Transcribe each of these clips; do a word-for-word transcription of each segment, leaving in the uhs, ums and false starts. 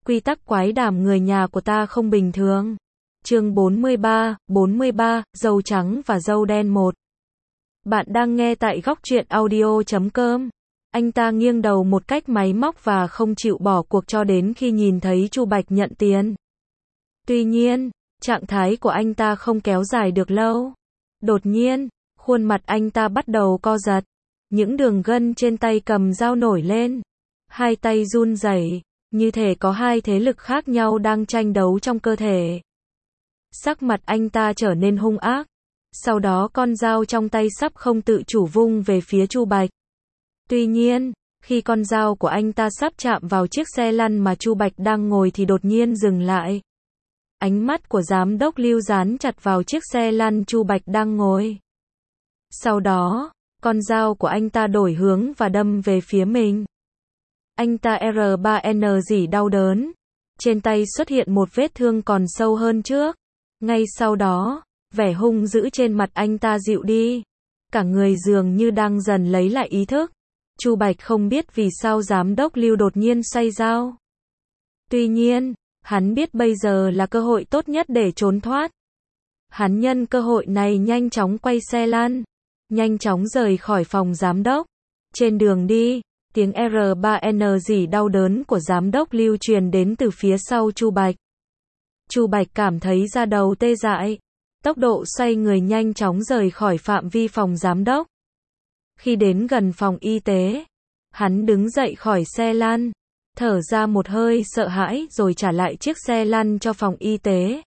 Quy tắc quái đản người nhà của ta không bình thường. Chương bốn mươi ba, bốn mươi ba, dâu trắng và dâu đen một. Bạn đang nghe tại góc truyện audio chấm com. Anh ta nghiêng đầu một cách máy móc và không chịu bỏ cuộc cho đến khi nhìn thấy Chu Bạch nhận tiền. Tuy nhiên, trạng thái của anh ta không kéo dài được lâu. Đột nhiên, khuôn mặt anh ta bắt đầu co giật. Những đường gân trên tay cầm dao nổi lên. Hai tay run rẩy, như thể có hai thế lực khác nhau đang tranh đấu trong cơ thể. Sắc mặt anh ta trở nên hung ác. Sau đó con dao trong tay sắp không tự chủ vung về phía Chu Bạch. Tuy nhiên, khi con dao của anh ta sắp chạm vào chiếc xe lăn mà Chu Bạch đang ngồi thì đột nhiên dừng lại. Ánh mắt của giám đốc Lưu dán chặt vào chiếc xe lăn Chu Bạch đang ngồi. Sau đó, con dao của anh ta đổi hướng và đâm về phía mình. Anh ta R ba N rỉ đau đớn. Trên tay xuất hiện một vết thương còn sâu hơn trước. Ngay sau đó, vẻ hung dữ trên mặt anh ta dịu đi. Cả người dường như đang dần lấy lại ý thức. Chu Bạch không biết vì sao giám đốc Lưu đột nhiên xoay dao. Tuy nhiên, hắn biết bây giờ là cơ hội tốt nhất để trốn thoát. Hắn nhân cơ hội này nhanh chóng quay xe lăn, nhanh chóng rời khỏi phòng giám đốc. Trên đường đi, tiếng R ba N rỉ đau đớn của giám đốc Lưu truyền đến từ phía sau Chu Bạch. Chu Bạch cảm thấy da đầu tê dại. Tốc độ xoay người nhanh chóng rời khỏi phạm vi phòng giám đốc. Khi đến gần phòng y tế, hắn đứng dậy khỏi xe lăn, thở ra một hơi sợ hãi rồi trả lại chiếc xe lăn cho phòng y tế.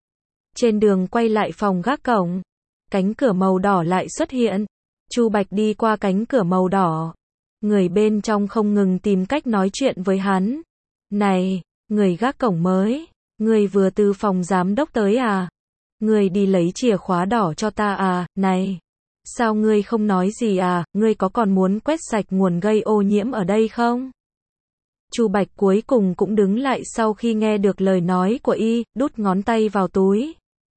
Trên đường quay lại phòng gác cổng, cánh cửa màu đỏ lại xuất hiện. Chu Bạch đi qua cánh cửa màu đỏ. Người bên trong không ngừng tìm cách nói chuyện với hắn. Này, người gác cổng mới, người vừa từ phòng giám đốc tới à? Người đi lấy chìa khóa đỏ cho ta à? Này, sao ngươi không nói gì à? Ngươi có còn muốn quét sạch nguồn gây ô nhiễm ở đây không? Chu Bạch cuối cùng cũng đứng lại sau khi nghe được lời nói của y, đút ngón tay vào túi.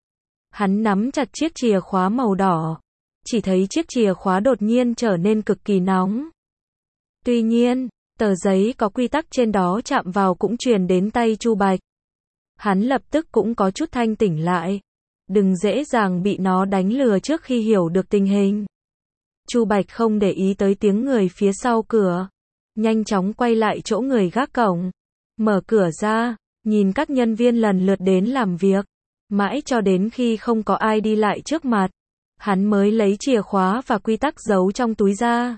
Hắn nắm chặt chiếc chìa khóa màu đỏ. Chỉ thấy chiếc chìa khóa đột nhiên trở nên cực kỳ nóng. Tuy nhiên, tờ giấy có quy tắc trên đó chạm vào cũng truyền đến tay Chu Bạch. Hắn lập tức cũng có chút thanh tỉnh lại. Đừng dễ dàng bị nó đánh lừa trước khi hiểu được tình hình. Chu Bạch không để ý tới tiếng người phía sau cửa. Nhanh chóng quay lại chỗ người gác cổng. Mở cửa ra, nhìn các nhân viên lần lượt đến làm việc. Mãi cho đến khi không có ai đi lại trước mặt, hắn mới lấy chìa khóa và quy tắc giấu trong túi ra.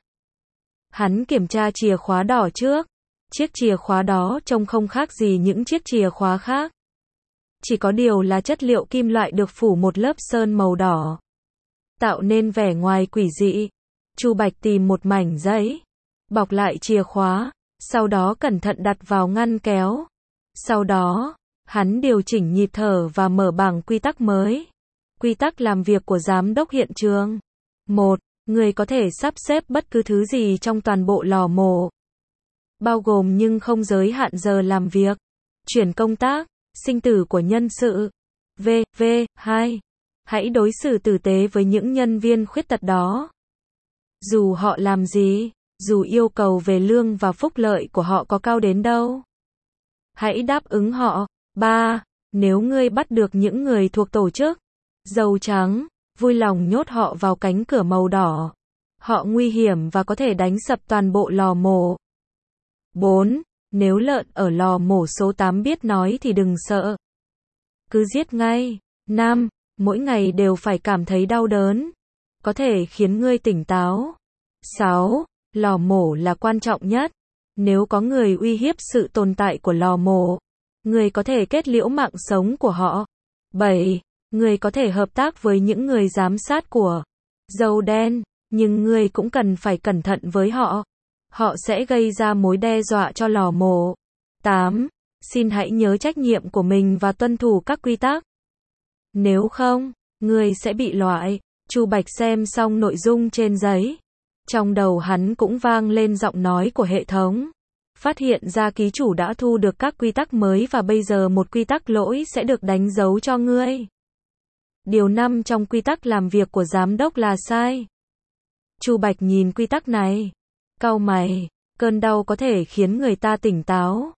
Hắn kiểm tra chìa khóa đỏ trước. Chiếc chìa khóa đó trông không khác gì những chiếc chìa khóa khác. Chỉ có điều là chất liệu kim loại được phủ một lớp sơn màu đỏ, tạo nên vẻ ngoài quỷ dị. Chu Bạch tìm một mảnh giấy, bọc lại chìa khóa, sau đó cẩn thận đặt vào ngăn kéo. Sau đó, hắn điều chỉnh nhịp thở và mở bảng quy tắc mới. Quy tắc làm việc của giám đốc hiện trường. một. Người có thể sắp xếp bất cứ thứ gì trong toàn bộ lò mổ, bao gồm nhưng không giới hạn giờ làm việc, chuyển công tác, sinh tử của nhân sự. V. V. hai. Hãy đối xử tử tế với những nhân viên khuyết tật đó. Dù họ làm gì, dù yêu cầu về lương và phúc lợi của họ có cao đến đâu, hãy đáp ứng họ. ba. Nếu ngươi bắt được những người thuộc tổ chức dâu trắng, vui lòng nhốt họ vào cánh cửa màu đỏ. Họ nguy hiểm và có thể đánh sập toàn bộ lò mổ. bốn. Nếu lợn ở lò mổ số tám biết nói thì đừng sợ, cứ giết ngay. năm. Mỗi ngày đều phải cảm thấy đau đớn, có thể khiến ngươi tỉnh táo. sáu. Lò mổ là quan trọng nhất. Nếu có người uy hiếp sự tồn tại của lò mổ, ngươi có thể kết liễu mạng sống của họ. bảy. Ngươi có thể hợp tác với những người giám sát của dâu đen, nhưng ngươi cũng cần phải cẩn thận với họ. Họ sẽ gây ra mối đe dọa cho lò mổ. tám. Xin hãy nhớ trách nhiệm của mình và tuân thủ các quy tắc. Nếu không, ngươi sẽ bị loại. Chu Bạch xem xong nội dung trên giấy. Trong đầu hắn cũng vang lên giọng nói của hệ thống. Phát hiện ra ký chủ đã thu được các quy tắc mới và bây giờ một quy tắc lỗi sẽ được đánh dấu cho ngươi. Điều năm trong quy tắc làm việc của giám đốc là sai. Chu Bạch nhìn quy tắc này, cau mày, cơn đau có thể khiến người ta tỉnh táo.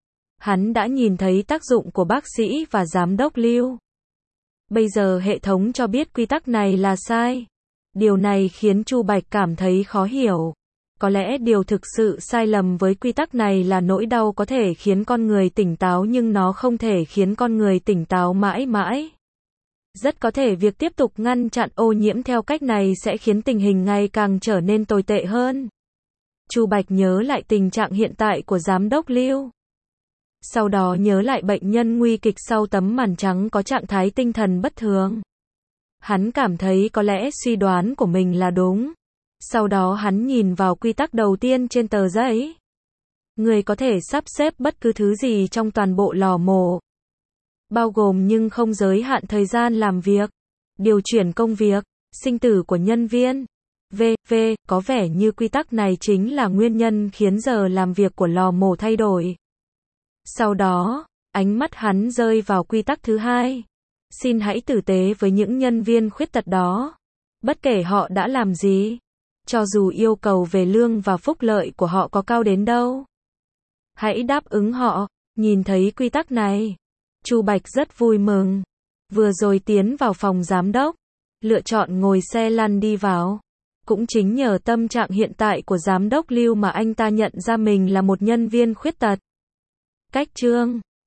Hắn đã nhìn thấy tác dụng của bác sĩ và giám đốc Lưu. Bây giờ hệ thống cho biết quy tắc này là sai. Điều này khiến Chu Bạch cảm thấy khó hiểu. Có lẽ điều thực sự sai lầm với quy tắc này là nỗi đau có thể khiến con người tỉnh táo nhưng nó không thể khiến con người tỉnh táo mãi mãi. Rất có thể việc tiếp tục ngăn chặn ô nhiễm theo cách này sẽ khiến tình hình ngày càng trở nên tồi tệ hơn. Chu Bạch nhớ lại tình trạng hiện tại của giám đốc Lưu. Sau đó nhớ lại bệnh nhân nguy kịch sau tấm màn trắng có trạng thái tinh thần bất thường. Hắn cảm thấy có lẽ suy đoán của mình là đúng. Sau đó hắn nhìn vào quy tắc đầu tiên trên tờ giấy. Người có thể sắp xếp bất cứ thứ gì trong toàn bộ lò mổ, bao gồm nhưng không giới hạn thời gian làm việc, điều chuyển công việc, sinh tử của nhân viên. vê vê Có vẻ như quy tắc này chính là nguyên nhân khiến giờ làm việc của lò mổ thay đổi. Sau đó, ánh mắt hắn rơi vào quy tắc thứ hai. Xin hãy tử tế với những nhân viên khuyết tật đó. Bất kể họ đã làm gì, cho dù yêu cầu về lương và phúc lợi của họ có cao đến đâu, hãy đáp ứng họ. Nhìn thấy quy tắc này, Chu Bạch rất vui mừng. Vừa rồi tiến vào phòng giám đốc, lựa chọn ngồi xe lăn đi vào. Cũng chính nhờ tâm trạng hiện tại của giám đốc Lưu mà anh ta nhận ra mình là một nhân viên khuyết tật. Cách chương